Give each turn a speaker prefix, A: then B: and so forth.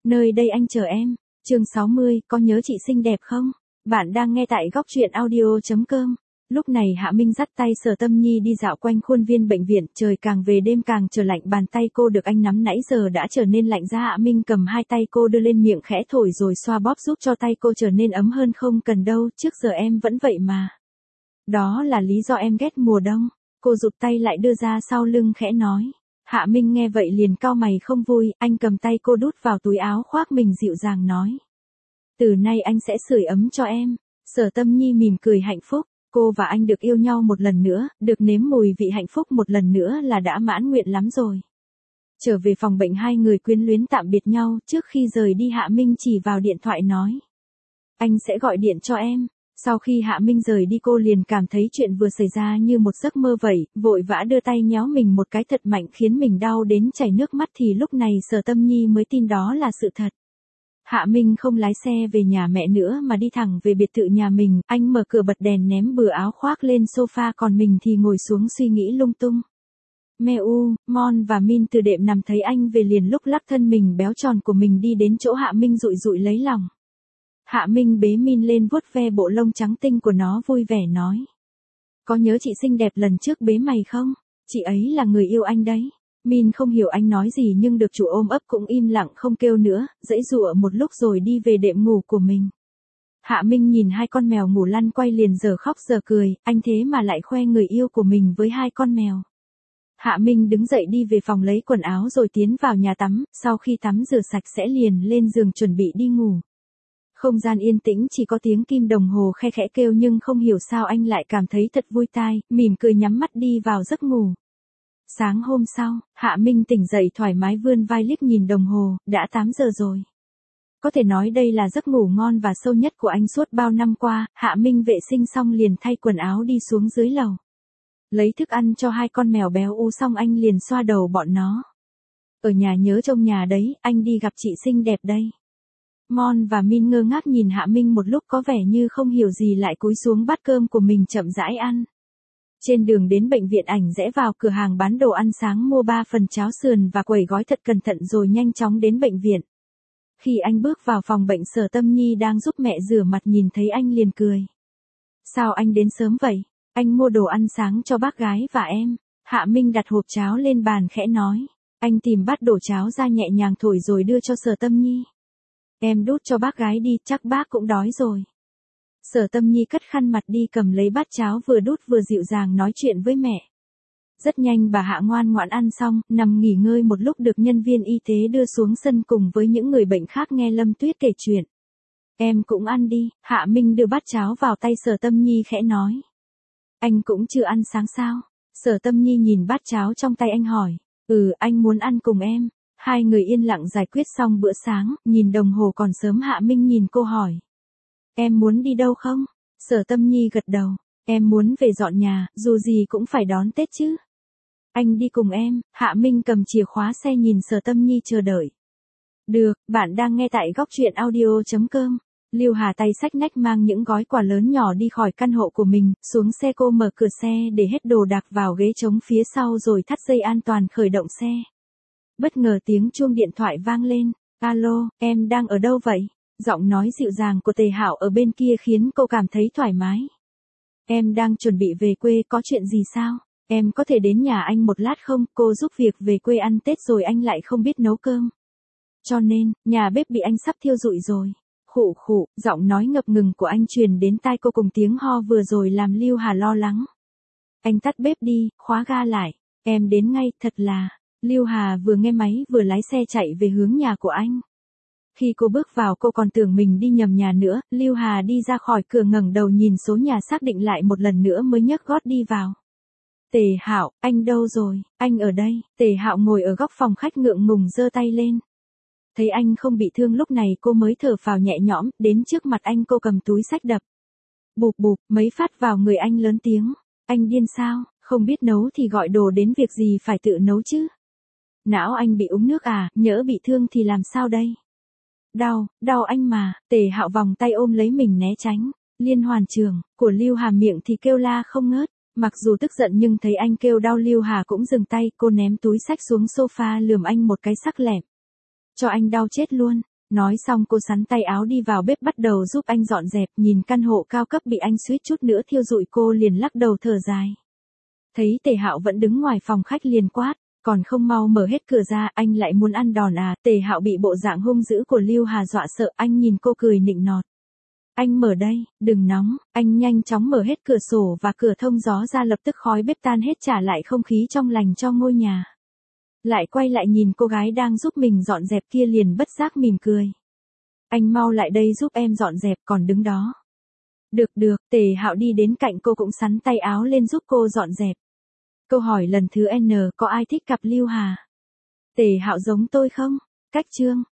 A: Nơi đây anh chờ em. Chương 60, có nhớ chị xinh đẹp không? Bạn đang nghe tại góc truyện audio.com. Lúc này Hạ Minh dắt tay Sở Tâm Nhi đi dạo quanh khuôn viên bệnh viện, trời càng về đêm càng trở lạnh, bàn tay cô được anh nắm nãy giờ đã trở nên lạnh ra. Hạ Minh cầm hai tay cô đưa lên miệng khẽ thổi rồi xoa bóp giúp cho tay cô trở nên ấm hơn. Không cần đâu, trước giờ em vẫn vậy mà. Đó là lý do em ghét mùa đông. Cô rụt tay lại đưa ra sau lưng khẽ nói. Hạ Minh nghe vậy liền cau mày không vui, anh cầm tay cô đút vào túi áo khoác mình dịu dàng nói. Từ nay anh sẽ sưởi ấm cho em. Sở Tâm Nhi mỉm cười hạnh phúc, cô và anh được yêu nhau một lần nữa, được nếm mùi vị hạnh phúc một lần nữa là đã mãn nguyện lắm rồi. Trở về phòng bệnh hai người quyến luyến tạm biệt nhau, trước khi rời đi Hạ Minh chỉ vào điện thoại nói. Anh sẽ gọi điện cho em. Sau khi Hạ Minh rời đi cô liền cảm thấy chuyện vừa xảy ra như một giấc mơ vậy, vội vã đưa tay nhéo mình một cái thật mạnh khiến mình đau đến chảy nước mắt, thì lúc này Sở Tâm Nhi mới tin đó là sự thật. Hạ Minh không lái xe về nhà mẹ nữa mà đi thẳng về biệt thự nhà mình, anh mở cửa bật đèn ném bừa áo khoác lên sofa, còn mình thì ngồi xuống suy nghĩ lung tung. Meu, Mon và Min từ đệm nằm thấy anh về liền lúc lắc thân mình béo tròn của mình đi đến chỗ Hạ Minh dụi dụi lấy lòng. Hạ Minh bế Min lên vuốt ve bộ lông trắng tinh của nó vui vẻ nói. Có nhớ chị xinh đẹp lần trước bế mày không? Chị ấy là người yêu anh đấy. Min không hiểu anh nói gì nhưng được chủ ôm ấp cũng im lặng không kêu nữa, giãy giụa một lúc rồi đi về đệm ngủ của mình. Hạ Minh nhìn hai con mèo ngủ lăn quay liền giờ khóc giờ cười, anh thế mà lại khoe người yêu của mình với hai con mèo. Hạ Minh đứng dậy đi về phòng lấy quần áo rồi tiến vào nhà tắm, sau khi tắm rửa sạch sẽ liền lên giường chuẩn bị đi ngủ. Không gian yên tĩnh chỉ có tiếng kim đồng hồ khe khẽ kêu nhưng không hiểu sao anh lại cảm thấy thật vui tai, mỉm cười nhắm mắt đi vào giấc ngủ. Sáng hôm sau, Hạ Minh tỉnh dậy thoải mái vươn vai liếc nhìn đồng hồ, đã 8 giờ rồi. Có thể nói đây là giấc ngủ ngon và sâu nhất của anh suốt bao năm qua. Hạ Minh vệ sinh xong liền thay quần áo đi xuống dưới lầu. Lấy thức ăn cho hai con mèo béo u xong anh liền xoa đầu bọn nó. Ở nhà nhớ trông nhà đấy, anh đi gặp chị xinh đẹp đây. Mon và Min ngơ ngác nhìn Hạ Minh một lúc có vẻ như không hiểu gì lại cúi xuống bát cơm của mình chậm rãi ăn. Trên đường đến bệnh viện ảnh rẽ vào cửa hàng bán đồ ăn sáng mua 3 phần cháo sườn và quẩy gói thật cẩn thận rồi nhanh chóng đến bệnh viện. Khi anh bước vào phòng bệnh Sở Tâm Nhi đang giúp mẹ rửa mặt nhìn thấy anh liền cười. Sao anh đến sớm vậy? Anh mua đồ ăn sáng cho bác gái và em. Hạ Minh đặt hộp cháo lên bàn khẽ nói. Anh tìm bát đổ cháo ra nhẹ nhàng thổi rồi đưa cho Sở Tâm Nhi. Em đút cho bác gái đi, chắc bác cũng đói rồi. Sở Tâm Nhi cất khăn mặt đi cầm lấy bát cháo vừa đút vừa dịu dàng nói chuyện với mẹ. Rất nhanh bà Hạ ngoan ngoãn ăn xong, nằm nghỉ ngơi một lúc được nhân viên y tế đưa xuống sân cùng với những người bệnh khác nghe Lâm Tuyết kể chuyện. Em cũng ăn đi, Hạ Minh đưa bát cháo vào tay Sở Tâm Nhi khẽ nói. Anh cũng chưa ăn sáng sao? Sở Tâm Nhi nhìn bát cháo trong tay anh hỏi. Anh muốn ăn cùng em. Hai người yên lặng giải quyết xong bữa sáng, nhìn đồng hồ còn sớm Hạ Minh nhìn cô hỏi. Em muốn đi đâu không? Sở Tâm Nhi gật đầu. Em muốn về dọn nhà, dù gì cũng phải đón Tết chứ. Anh đi cùng em. Hạ Minh cầm chìa khóa xe nhìn Sở Tâm Nhi chờ đợi. Được, bạn đang nghe tại góc truyện audio.com. Lưu Hà tay xách nách mang những gói quà lớn nhỏ đi khỏi căn hộ của mình, xuống xe cô mở cửa xe để hết đồ đạc vào ghế trống phía sau rồi thắt dây an toàn khởi động xe. Bất ngờ tiếng chuông điện thoại vang lên. Alo, em đang ở đâu vậy? Giọng nói dịu dàng của Tề Hạo ở bên kia khiến cô cảm thấy thoải mái. Em đang chuẩn bị về quê, có chuyện gì sao? Em có thể đến nhà anh một lát không? Cô giúp việc về quê ăn Tết rồi anh lại không biết nấu cơm. Cho nên, nhà bếp bị anh sắp thiêu rụi rồi. Khụ khụ, giọng nói ngập ngừng của anh truyền đến tai cô cùng tiếng ho vừa rồi làm Lưu Hà lo lắng. Anh tắt bếp đi, khóa ga lại. Em đến ngay, thật là. Lưu Hà vừa nghe máy vừa lái xe chạy về hướng nhà của anh. Khi cô bước vào cô còn tưởng mình đi nhầm nhà nữa, Lưu Hà đi ra khỏi cửa ngẩng đầu nhìn số nhà xác định lại một lần nữa mới nhấc gót đi vào. Tề Hạo, anh đâu rồi? Anh ở đây. Tề Hạo ngồi ở góc phòng khách ngượng ngùng giơ tay lên. Thấy anh không bị thương lúc này cô mới thở phào nhẹ nhõm, đến trước mặt anh cô cầm túi xách đập. Bụp bụp, mấy phát vào người anh lớn tiếng. Anh điên sao, không biết nấu thì gọi đồ đến việc gì phải tự nấu chứ. Não anh bị uống nước à, nhỡ bị thương thì làm sao đây? Đau anh mà. Tề Hạo vòng tay ôm lấy mình né tránh. Liên hoàn trường, của Lưu Hà miệng thì kêu la không ngớt. Mặc dù tức giận nhưng thấy anh kêu đau Lưu Hà cũng dừng tay, cô ném túi xách xuống sofa lườm anh một cái sắc lẹm. Cho anh đau chết luôn. Nói xong cô sắn tay áo đi vào bếp bắt đầu giúp anh dọn dẹp, nhìn căn hộ cao cấp bị anh suýt chút nữa thiêu rụi cô liền lắc đầu thở dài. Thấy Tề Hạo vẫn đứng ngoài phòng khách liền quát, còn không mau mở hết cửa ra, anh lại muốn ăn đòn à? Tề Hạo bị bộ dạng hung dữ của Lưu Hà dọa sợ, anh nhìn cô cười nịnh nọt. Anh mở đây, đừng nóng, anh nhanh chóng mở hết cửa sổ và cửa thông gió ra, lập tức khói bếp tan hết trả lại không khí trong lành cho ngôi nhà. Lại quay lại nhìn cô gái đang giúp mình dọn dẹp kia liền bất giác mỉm cười. Anh mau lại đây giúp em dọn dẹp, còn đứng đó. Được, Tề Hạo đi đến cạnh cô cũng sắn tay áo lên giúp cô dọn dẹp. Câu hỏi lần thứ N, có ai thích cặp Lưu Hà? Tề Hạo giống tôi không? Cách chương